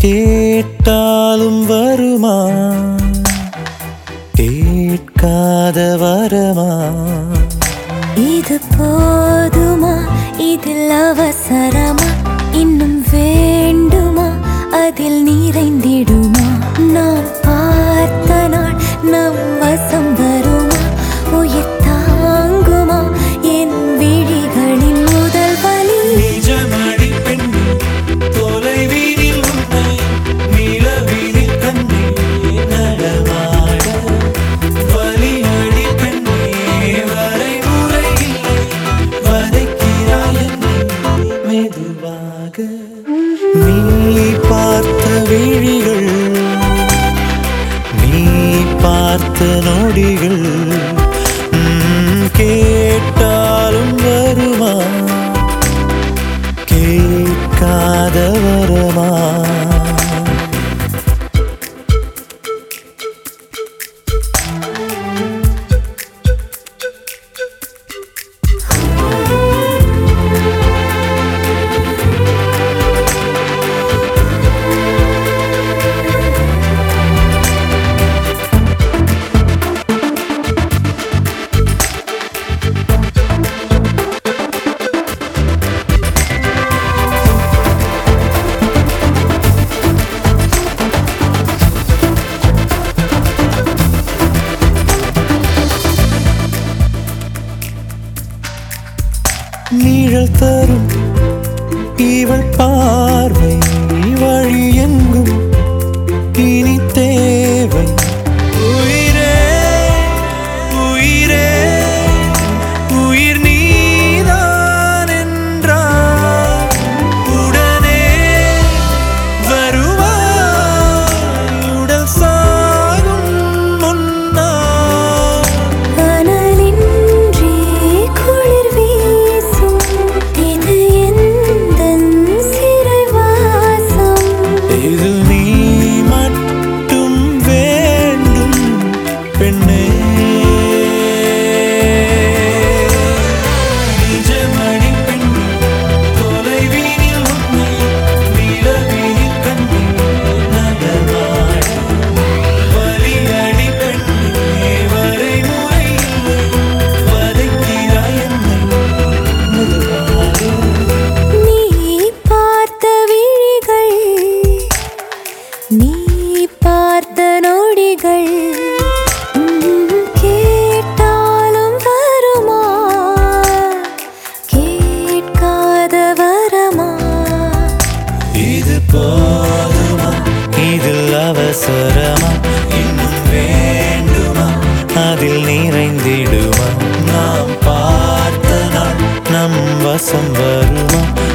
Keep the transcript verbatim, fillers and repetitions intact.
கேட்டாலும் வருமா கேட்காத வரமா? இது போதுமா? இதில் அவசரமா? இன்னும் வேண்டுமா? அதில் நிறைந்திடுமா? நாம் பார்த்த நாள் நம் வசம் வருமா? உயிர் தாங்குமா என் விழிகளின் முதல் வலி? நிஜமடி பெண்ணே, தொலைவீதில் உன்னை நிலவீதில் கண்ணே நடமாட. வலியடி பெண்ணே, வரைமுறை இல்லை, வதைக்கிறாய் என்னை மெதுவாக. நீ பார்த்த விழிகள், நீ பார்த்த நொடிகள், ம், கேட்டாலும் வருமா கேட்காத வரமா? நீழல் தரும் இவள் பார்வை வழி எங்கும் இனி தேவை. உயிரே உயிரே உயிர் நீதான் என்றால் உடனே வருவாய் உடல் சாகும் முன்னால். அனலின்றி குளிர் வீசும் இது எந்தன் சிறைவாசம். இது நீ மட்டும் வேண்டும் பெண்ணே. நிஜமடி பெண்ணே, தொலைவீதில் உன்னை நிலவீதில் கண்ணே நடமாட. வலியடி பெண்ணே, வரைமுறை இல்லை, வதைக்கிறாய் என்னை மெதுவாக. நீ பார்த்த விழிகள், நீ பார்த்த நொடிகள், ம், கேட்டாலும் வருமா கேட்காத வரமா? இது போதுமா? இதில் அவசரமா? இன்னும் வேண்டுமா? அதில் நிறைந்திடுமா? நாம் பார்த்த நாள் நம் வசம் வருமா?